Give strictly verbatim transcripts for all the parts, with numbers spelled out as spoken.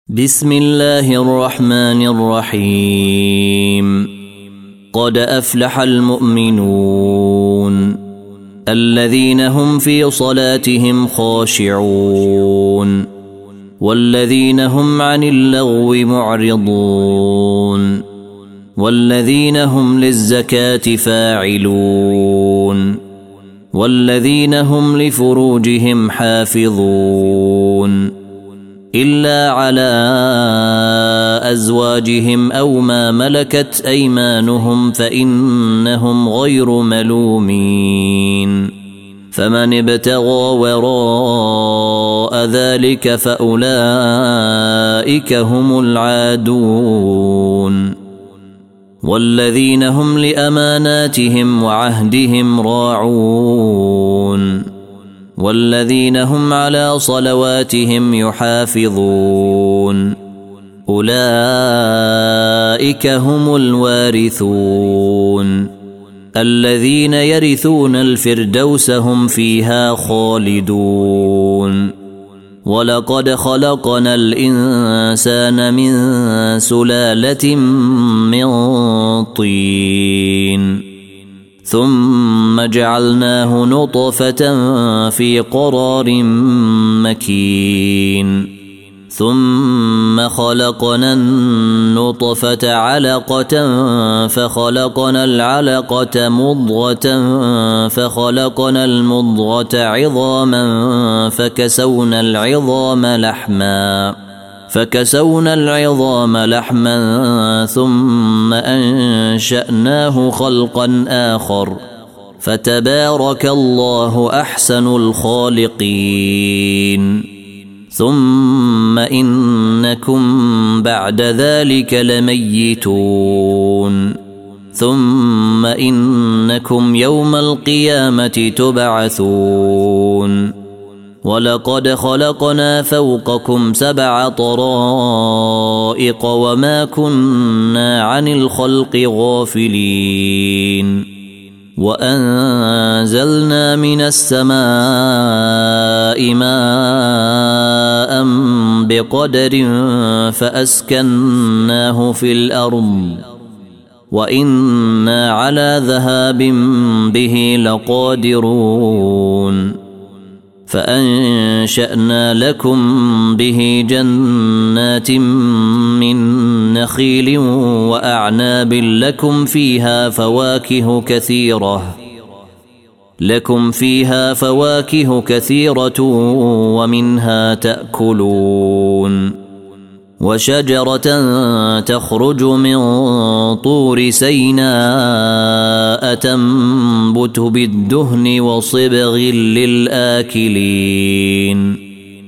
بسم الله الرحمن الرحيم. قد أفلح المؤمنون الذين هم في صلاتهم خاشعون والذين هم عن اللغو معرضون والذين هم للزكاة فاعلون والذين هم لفروجهم حافظون إلا على أزواجهم أو ما ملكت أيمانهم فإنهم غير ملومين. فمن ابتغى وراء ذلك فأولئك هم العادون والذين هم لأماناتهم وعهدهم راعون والذين هم على صلواتهم يحافظون أولئك هم الوارثون الذين يرثون الفردوس هم فيها خالدون. ولقد خلقنا الإنسان من سلالة من طين ثم جعلناه نطفة في قرار مكين ثم خلقنا النطفة علقة فخلقنا العلقة مضغة فخلقنا المضغة عظاما فكسونا العظام لحما فكسونا العظام لحما ثم أنشأناه خلقا آخر فتبارك الله أحسن الخالقين. ثم إنكم بعد ذلك لميتون ثم إنكم يوم القيامة تبعثون. ولقد خلقنا فوقكم سبع طرائق وما كنا عن الخلق غافلين وأنزلنا من السماء ماء بقدر فأسكناه في الأرض وإنا على ذهاب به لقادرون. فأنشأنا لكم به جنات من نخيل وأعناب لكم فيها فواكه كثيرة لكم فيها فواكه كثيرة ومنها تأكلون. وشجرة تخرج من طور سيناء تنبت بالدهن وصبغ للآكلين.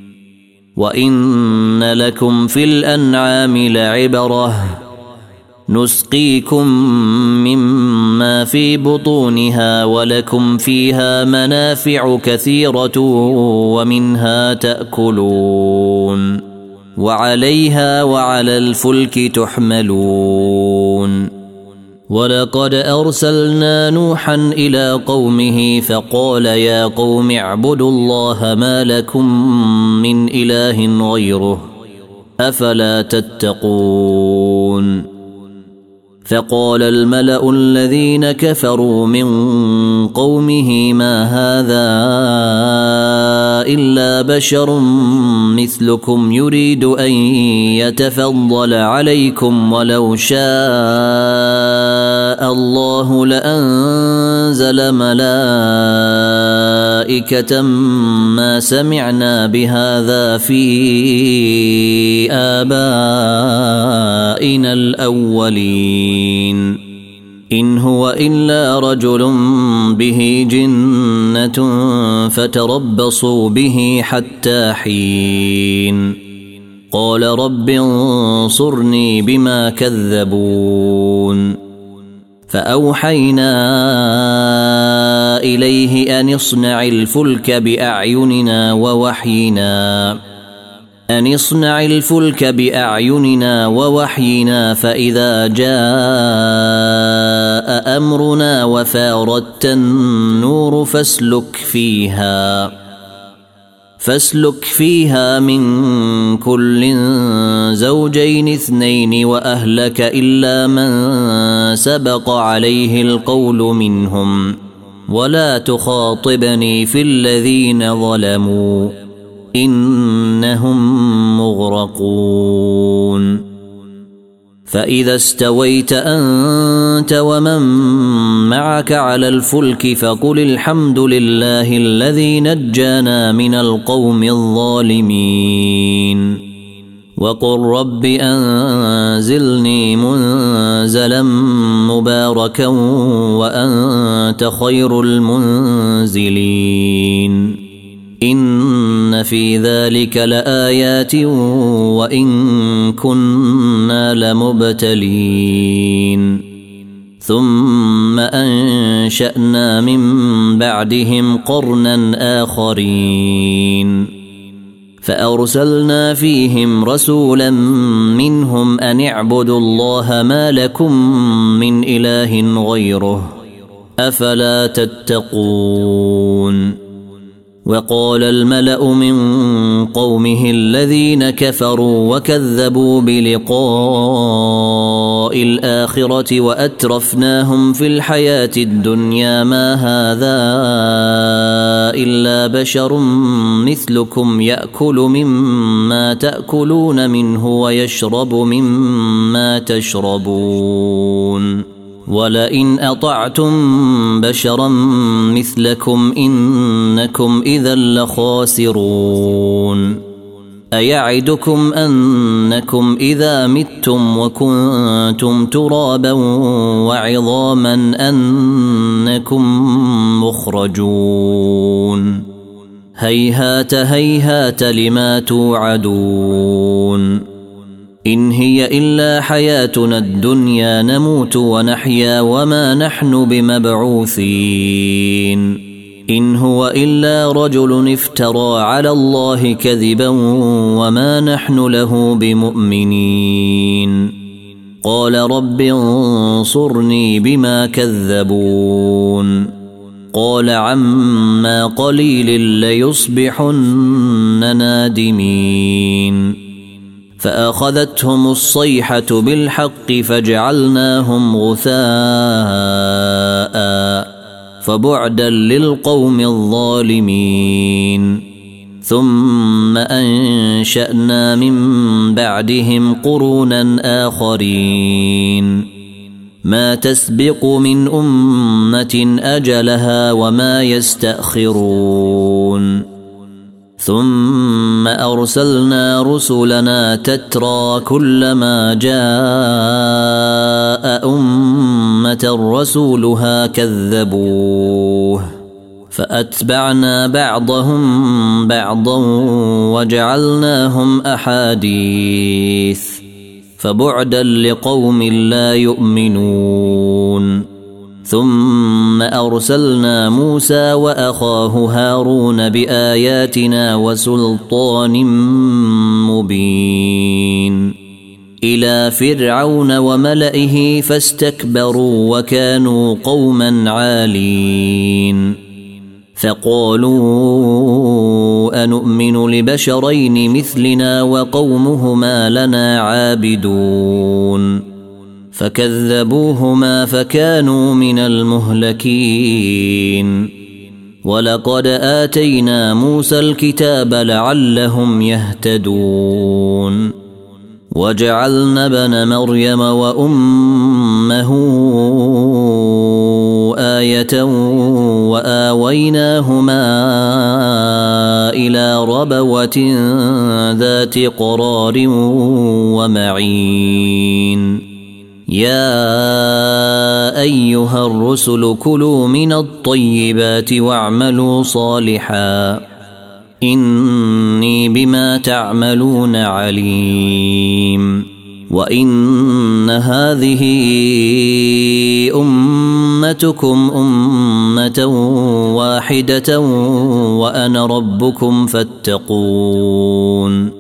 وإن لكم في الأنعام لعبرة نسقيكم مما في بطونها ولكم فيها منافع كثيرة ومنها تأكلون وعليها وعلى الفلك تحملون. ولقد أرسلنا نوحا إلى قومه فقال يا قوم اعبدوا الله ما لكم من إله غيره أفلا تتقون. فقال الملأ الذين كفروا من قومه ما هذا إلا بشر مثلكم يريد أن يتفضل عليكم ولو شاء الله لأنزل ملائكة ما سمعنا بهذا في آبائنا الأولين إن هو إلا رجل به جنة فتربصوا به حتى حين. قال رب انصرني بما كذبون. فأوحينا إليه أن اصنع الفلك بأعيننا ووحينا أن اصنع الفلك بأعيننا ووحينا فإذا جاء أمرنا وفاردت النور فاسلك فيها فاسلك فيها من كل زوجين اثنين وأهلك إلا من سبق عليه القول منهم ولا تخاطبني في الذين ظلموا إنهم مغرقون فإذا استويت أنت ومن معك على الفلك فقل الحمد لله الذي نجانا من القوم الظالمين وقل رب أنزلني منزلا مباركا وأنت خير المنزلين إن في ذلك لآيات وإن كنا لمبتلين ثم أنشأنا من بعدهم قرنا آخرين فأرسلنا فيهم رسولا منهم أن اعبدوا الله ما لكم من إله غيره أفلا تتقون وقال الملأ من قومه الذين كفروا وكذبوا بلقاء الآخرة وأترفناهم في الحياة الدنيا ما هذا إلا بشر مثلكم يأكل مما تأكلون منه ويشرب مما تشربون ولئن أطعتم بشرا مثلكم إنكم إذا لخاسرون أيعدكم أنكم إذا متم وكنتم ترابا وعظاما أنكم مخرجون هيهات هيهات لما توعدون إن هي إلا حياتنا الدنيا نموت ونحيا وما نحن بمبعوثين إن هو إلا رجل افترى على الله كذبا وما نحن له بمؤمنين قال رب انصرني بما كذبون قال عما قليل ليصبحن نادمين فأخذتهم الصيحة بالحق فجعلناهم غثاء فبعدا للقوم الظالمين ثم أنشأنا من بعدهم قرونا آخرين ما تسبق من أمة أجلها وما يستأخرون ثم أرسلنا رسلنا تترى كلما جاء أمة رسولها كذبوه فأتبعنا بعضهم بعضا وجعلناهم أحاديث فبعدا لقوم لا يؤمنون ثم أرسلنا موسى وأخاه هارون بآياتنا وسلطان مبين إلى فرعون وملئه فاستكبروا وكانوا قوما عالين فقالوا أنؤمن لبشرين مثلنا وقومهما لنا عابدون فكذبوهما فكانوا من المهلكين ولقد آتينا موسى الكتاب لعلهم يهتدون وجعلنا ابن مريم وأمه آية وآويناهما إلى ربوة ذات قرار ومعين يا أيها الرسل كلوا من الطيبات واعملوا صالحا إني بما تعملون عليم وإن هذه أمتكم أمة واحدة وأنا ربكم فاتقون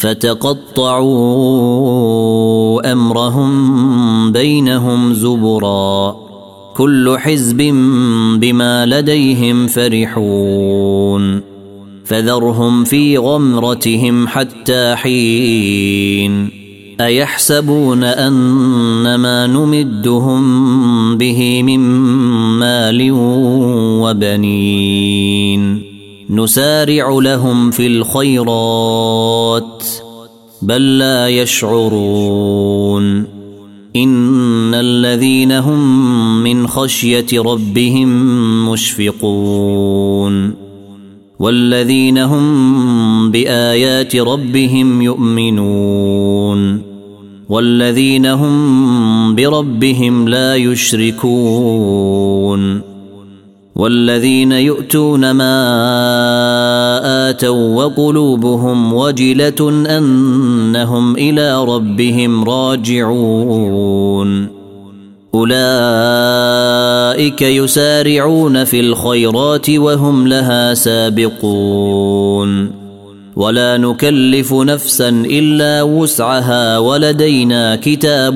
فتقطعوا أمرهم بينهم زبرا كل حزب بما لديهم فرحون فذرهم في غمرتهم حتى حين أيحسبون أنما نمدهم به من مال وبنين نسارع لهم في الخيرات بل لا يشعرون إن الذين هم من خشية ربهم مشفقون والذين هم بآيات ربهم يؤمنون والذين هم بربهم لا يشركون والذين يؤتون ما آتوا وقلوبهم وجلة أنهم إلى ربهم راجعون أولئك يسارعون في الخيرات وهم لها سابقون ولا نكلف نفسا إلا وسعها ولدينا كتاب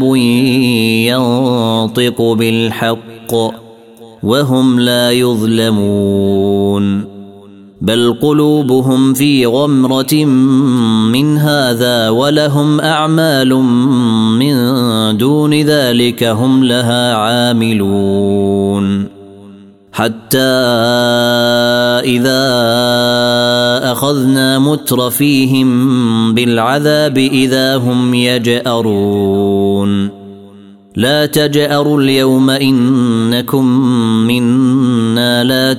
ينطق بالحق وهم لا يظلمون بل قلوبهم في غمرة من هذا ولهم أعمال من دون ذلك هم لها عاملون حتى إذا أخذنا مترفيهم بالعذاب إذا هم يجأرون لا تجأروا اليوم إنكم منا لا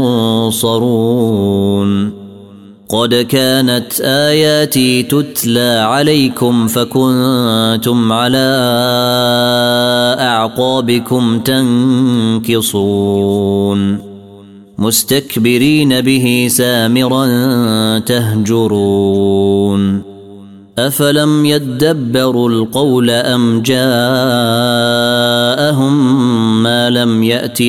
تنصرون قد كانت آياتي تتلى عليكم فكنتم على أعقابكم تنكصون مستكبرين به سامرا تهجرون أفلم يدبروا القول أم جاءهم ما لم يأت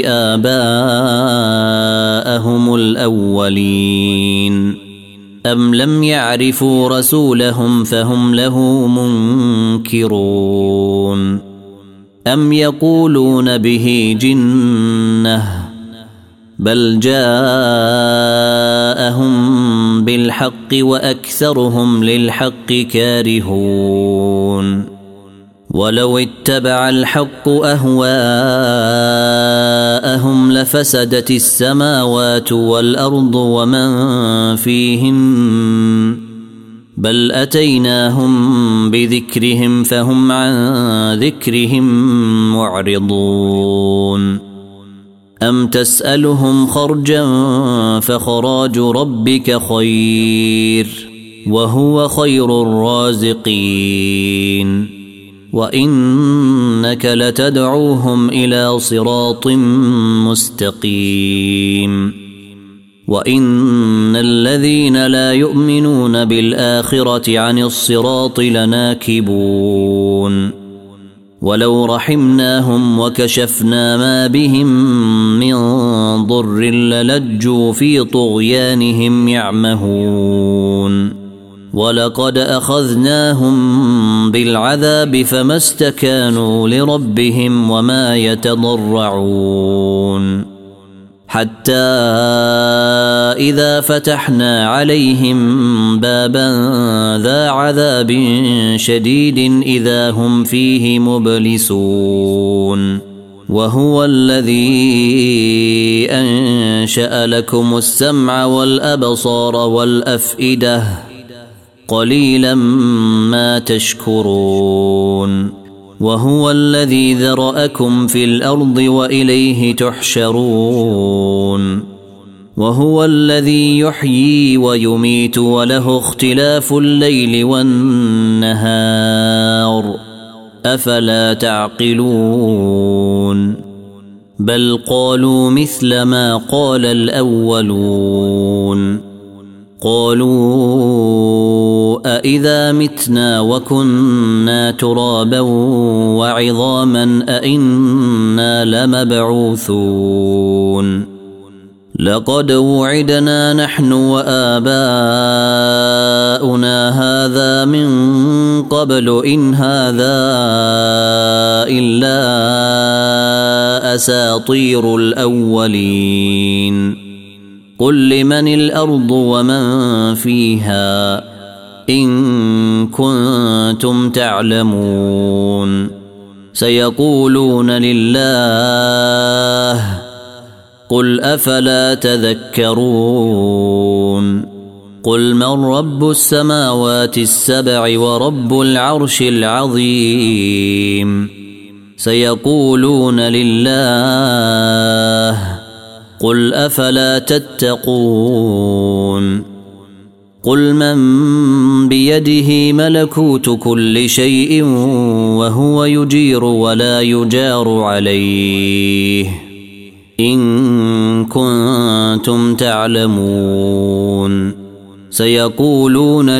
آباءهم الأولين أم لم يعرفوا رسولهم فهم له منكرون أم يقولون به جنة بل جاءهم بالحق وأكثرهم للحق كارهون ولو اتبع الحق أهواءهم لفسدت السماوات والأرض ومن فيهن بل أتيناهم بذكرهم فهم عن ذكرهم معرضون أم تسألهم خرجا فخراج ربك خير وهو خير الرازقين وإنك لتدعوهم إلى صراط مستقيم وإن الذين لا يؤمنون بالآخرة عن الصراط لناكبون ولو رحمناهم وكشفنا ما بهم من ضر للجوا في طغيانهم يعمهون ولقد أخذناهم بالعذاب فما استكانوا لربهم وما يتضرعون حتى إذا فتحنا عليهم بابا ذا عذاب شديد إذا هم فيه مبلسون وهو الذي أنشأ لكم السمع والأبصار والأفئدة قليلا ما تشكرون وهو الذي ذرأكم في الأرض وإليه تحشرون وهو الذي يحيي ويميت وله اختلاف الليل والنهار أفلا تعقلون بل قالوا مثل ما قال الأولون قالوا أإذا متنا وكنا ترابا وعظاما أإنا لمبعوثون لقد وعدنا نحن وآباؤنا هذا من قبل إن هذا إلا أساطير الأولين قل لمن الأرض ومن فيها إن كنتم تعلمون سيقولون لله قل أفلا تذكرون قل من رب السماوات السبع ورب العرش العظيم سيقولون لله قل أفلا تتقون قل من بيده ملكوت كل شيء وهو يجير ولا يجار عليه إن كنتم تعلمون سيقولون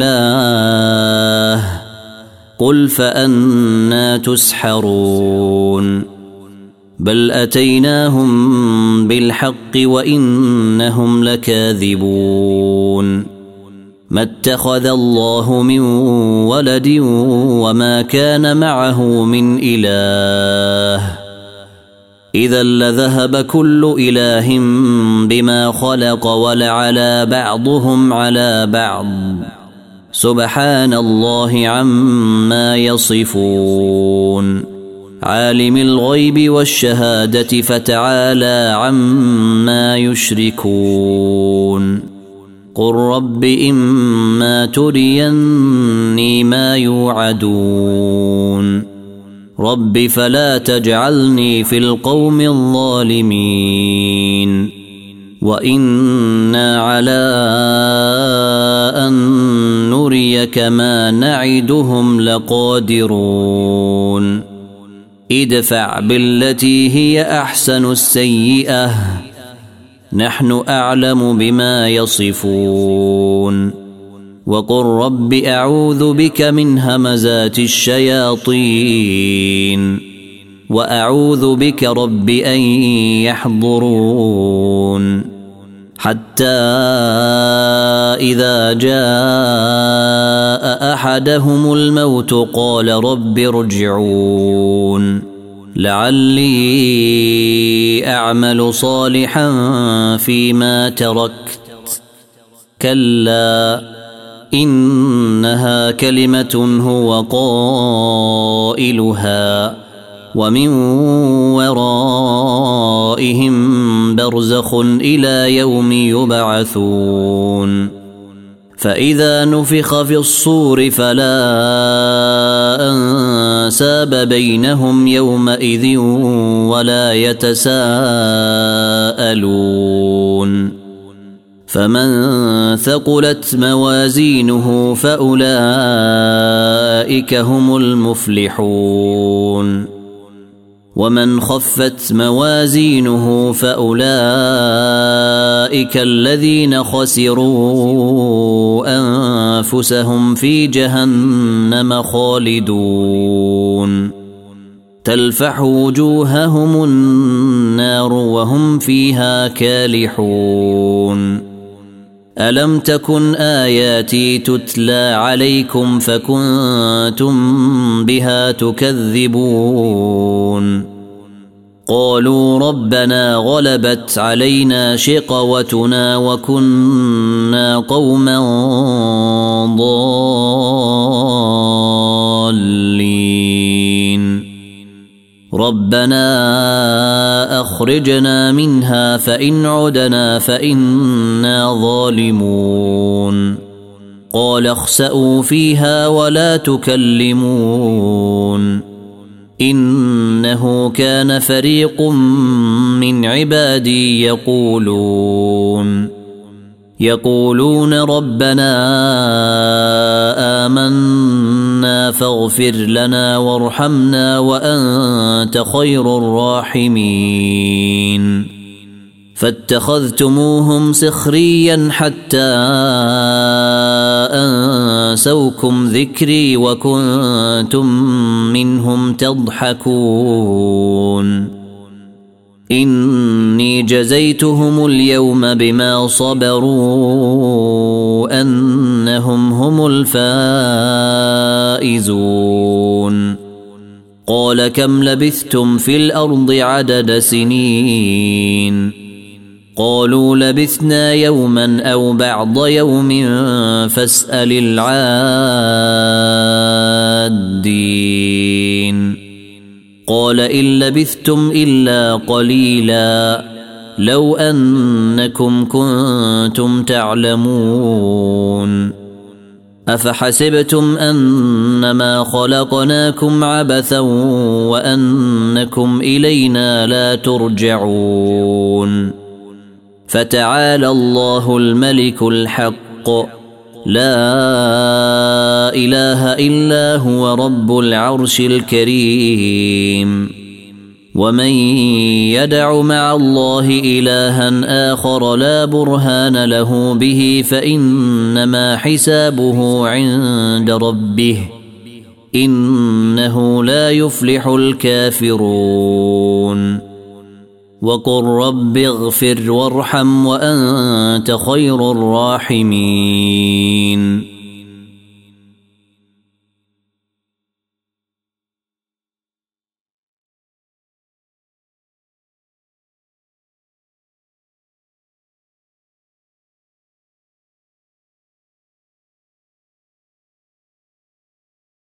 لله قل فأنى تسحرون بل أتيناهم بالحق وإنهم لكاذبون ما اتخذ الله من ولد وما كان معه من إله إذا لذهب كل إله بما خلق ولعلى بعضهم على بعض سبحان الله عما يصفون عالم الغيب والشهادة فتعالى عما يشركون قل رب إما تريني ما يوعدون رب فلا تجعلني في القوم الظالمين وإنا على أن نريك ما نعدهم لقادرون ادفع بالتي هي أحسن السيئة نحن أعلم بما يصفون وقل رب أعوذ بك من همزات الشياطين وأعوذ بك رب أن يحضرون حتى إذا جاء أحدهم الموت قال رب ارجعون لعلي أعمل صالحا فيما تركت كلا إنها كلمة هو قائلها ومن ورائهم برزخ إلى يوم يبعثون فإذا نفخ في الصور فلا أنساب بينهم يومئذ ولا يتساءلون فمن ثقلت موازينه فأولئك هم المفلحون ومن خفت موازينه فأولئك الذين خسروا أنفسهم في جهنم خالدون تلفح وجوههم النار وهم فيها كالحون ألم تكن آياتي تتلى عليكم فكنتم بها تكذبون قالوا ربنا غلبت علينا شقوتنا وكنا قوما ضالين ربنا أخرجنا منها فإن عدنا فإنا ظالمون قال اخسئوا فيها ولا تكلمون إنه كان فريق من عبادي يقولون يقولون ربنا آمنا فاغفر لنا وارحمنا وأنت خير الراحمين فاتخذتموهم سخريا حتى أنسوكم ذكري وكنتم منهم تضحكون إني جزيتهم اليوم بما صبروا أنهم هم الفائزون قال كم لبثتم في الأرض عدد سنين قالوا لبثنا يوما أو بعض يوم فاسأل العادين قال إن لبثتم إلا قليلا لو أنكم كنتم تعلمون أفحسبتم أنما خلقناكم عبثا وأنكم إلينا لا ترجعون فتعالى الله الملك الحق لا إله إلا هو رب العرش الكريم ومن يدع مع الله إلها آخر لا برهان له به فإنما حسابه عند ربه إنه لا يفلح الكافرون وقل رب اغفر وارحم وأنت خير الراحمين